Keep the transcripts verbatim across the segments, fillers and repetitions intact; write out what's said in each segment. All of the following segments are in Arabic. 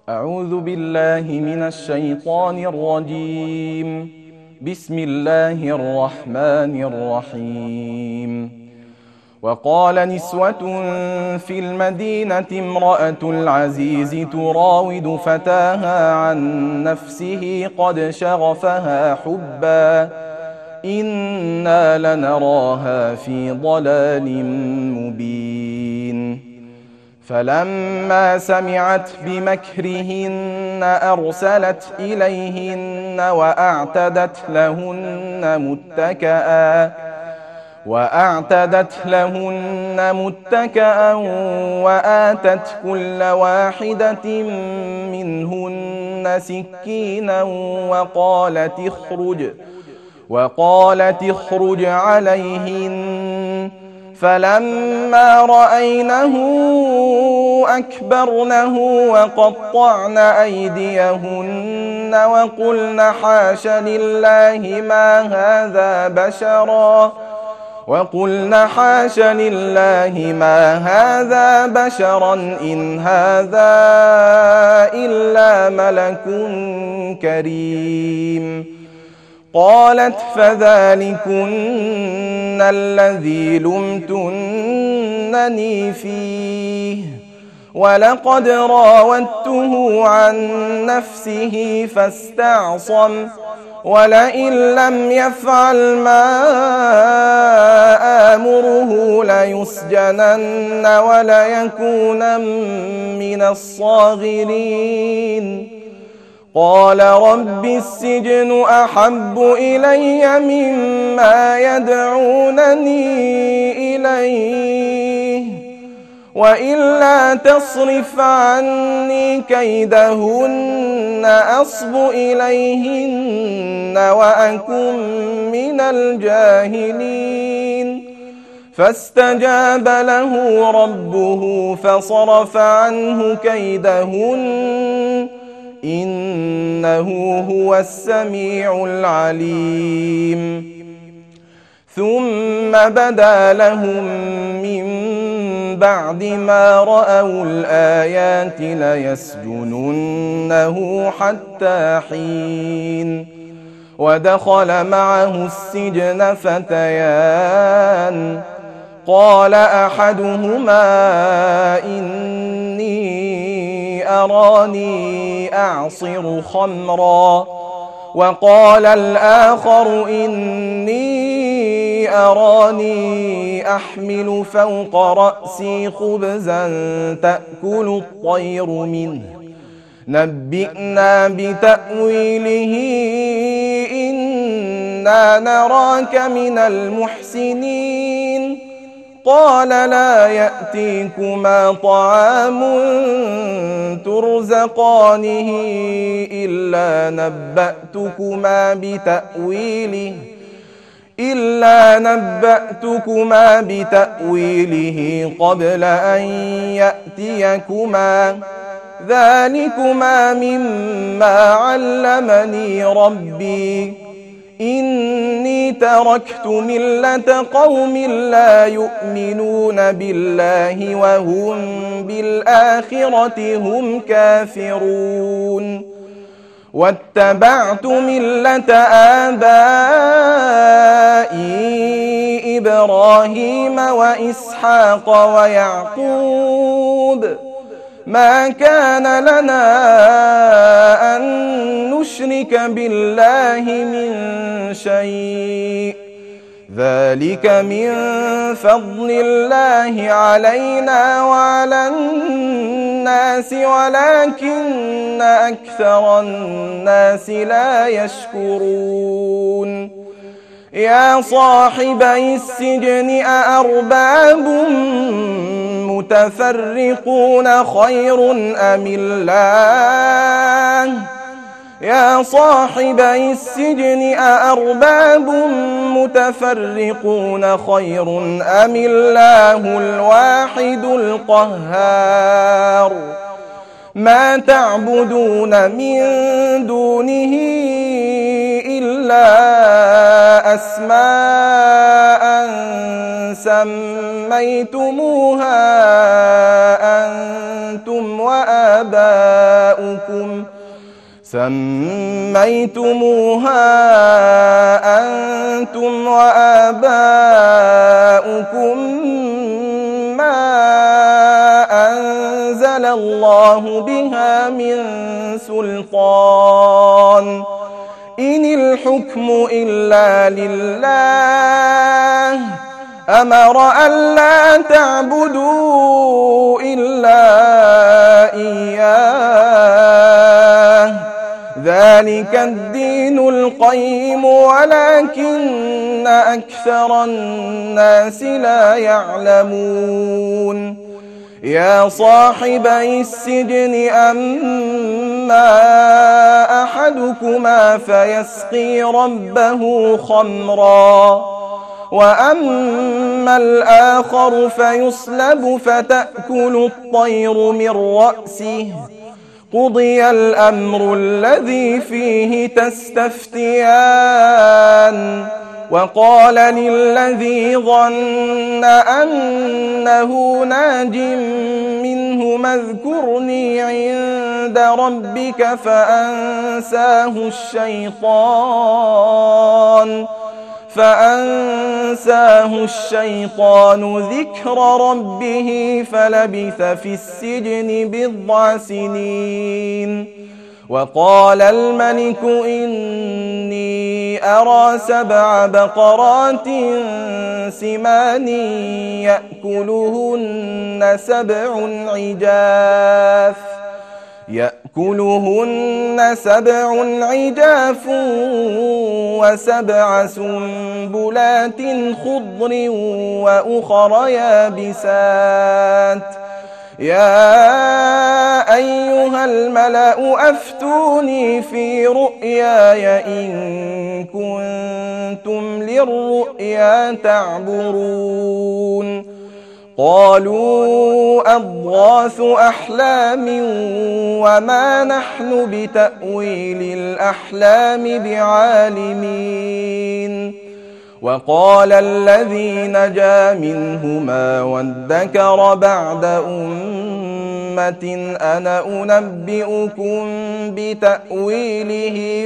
أعوذ بالله من الشيطان الرجيم. بسم الله الرحمن الرحيم. وقال نسوة في المدينة امرأة العزيز تراود فتاها عن نفسه قد شغفها حبا إنا لنراها في ضلال مبين. فلما سمعت بمكرهن أرسلت إليهن وأعتدت لهن متكئا وأعتدت لهن متكئا وآتت كل واحدة منهن سكينا وقالت اخرج وقالت اخرج عليهن. فلما رأينه أكبرنه وقطعن أيديهن وقلن حاش لله ما هذا بشرا وقلن حاش لله ما هذا بشرا إن هذا إلا ملك كريم. قالت فذلكن الذي لمتنني فيه ولقد راودته عن نفسه فاستعصم ولئن لم يفعل ما آمره ليسجنن وليكونن من الصاغرين. قال رب السجن أحب إلي مما يدعونني إليه وإلا تصرف عني كيدهن أصب إليهن وأكن من الجاهلين. فاستجاب له ربه فصرف عنه كيدهن إنه هو السميع العليم. ثم بدا لهم من بعد ما رأوا الآيات ليسجننه حتى حين. ودخل معه السجن فتيان قال أحدهما إني أراني أعصر خمرا وقال الآخر إني أراني أحمل فوق رأسي خبزا تأكل الطير منه نبئنا بتأويله إنا نراك من المحسنين. قال لا يأتيكما طعام ترزقانه إلا نبأتكما بتأويله إلا نبأتكما بتأويله قبل أن يأتيكما ذلكما مما علمني ربي إني تركت ملة قوم لا يؤمنون بالله وهم بالآخرة هم كافرون واتبعت ملة آبائي إبراهيم وإسحاق ويعقوب ما كان لنا أن نشرك بالله من شيء ذلك من فضل الله علينا وعلى الناس ولكن أكثر الناس لا يشكرون. يا صاحبي السجن أأرباب متفرقون خير أم الله يا صاحبي السجن أأرباب متفرقون خير أم الله الواحد القهار. ما تعبدون من دونه إلا أسماء سميتموها أنتم وآباؤكم آباؤكم سميتموها أنتم وآباؤكم ما أنزل الله بها من سلطان إن الحكم إلا لله أمر ألا تعبدوا إلا إياه ذلك الدين القيم ولكن أكثر الناس لا يعلمون يا صاحبي السجن أما أحدكما فيسقي ربه خمرا وأما الآخر فيصلب فتأكل الطير من رأسه قضي الأمر الذي فيه تستفتيان وقال للذي ظن أنه ناج منهما اذكرني عند ربك فأنساه الشيطان فأنساه الشيطان ذكر ربه فلبث في السجن بضع سنين وقال الملك إني أرى سبع بقرات سمان يأكلهن سبع عجاف يأكلهن سبع عجاف وسبع سنبلات خضر وأخر يابسات يا أيها الملأ أفتوني في رؤياي إن كنتم للرؤيا تعبرون قالوا أضغاث أحلام وما نحن بتأويل الأحلام بعالمين وقال الذي نجا منهما وادكر بعد أمة أنا أنبئكم بتأويله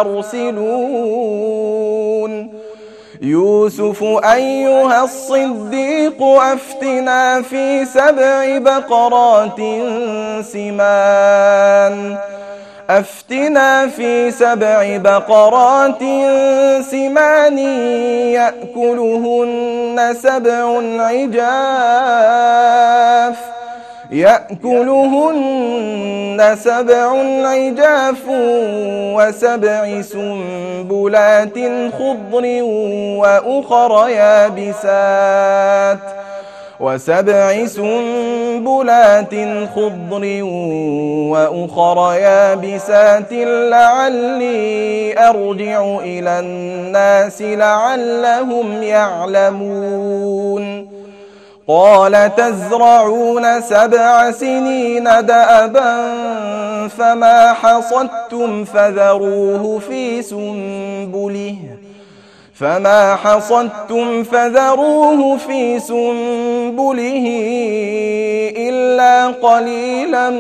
فأرسلون يوسف أيها الصديق أفتنا في سبع بقرات سمان أفتنا في سبع بقرات سمان يأكلهن سبع عجاف يأكلهن سبع عجاف وسبع سنبلات خضر وأخر يابسات وسبع سنبلات خضر وأخر يابسات لعلي أرجع إلى الناس لعلهم يعلمون قال تزرعون سبع سنين دأبا فما حصدتم فذروه في سنبله فما حصدتم فذروه في سنبله إلا قليلا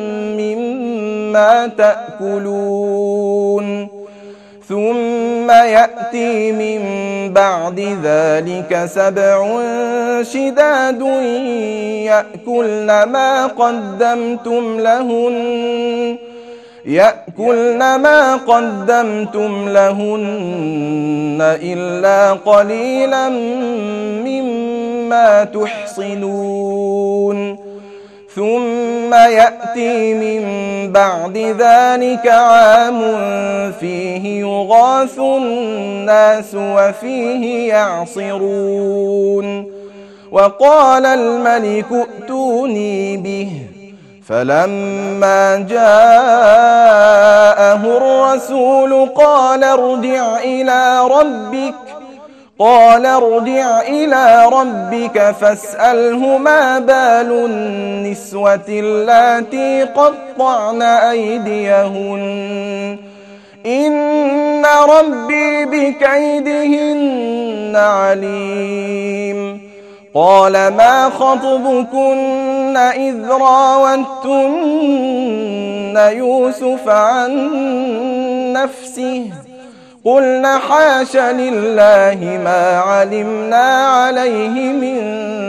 مما تأكلون ثم يأتي من بعد ذلك سبع شداد يأكلن ما قدمتم لهن يأكلن ما قدمتم لهن إلا قليلا مما تحصنون ثم يأتي من بعد ذلك عام فيه يغاث الناس وفيه يعصرون وقال الملك ائتوني به فلما جاءه الرسول قال ارجع إلى ربك قال ارجع إلى ربك فاسأله ما بال النسوة اللاتي قطعن أيديهن إن ربي بكيدهن عليم قال ما خطبكن إذ راوتن يوسف عن نفسه قلنا حاش لله ما علمنا عليه من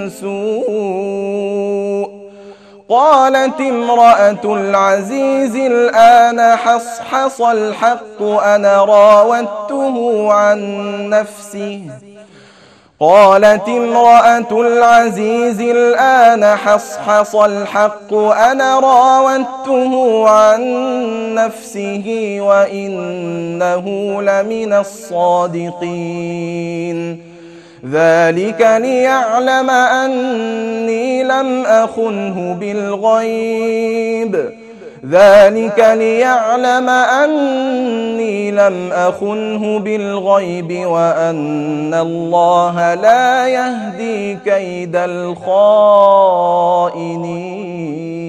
سوء قالت امرأة العزيز الآن حصحص الحق أنا راودته عن نفسه قالت امرأة العزيز الآن حصحص الحق أنا راودته عن نفسه وإنه لمن الصادقين ذلك ليعلم أني لم أخنه بالغيب ذلك ليعلم أني لم أخنه بالغيب وأن الله لا يهدي كيد الخائنين.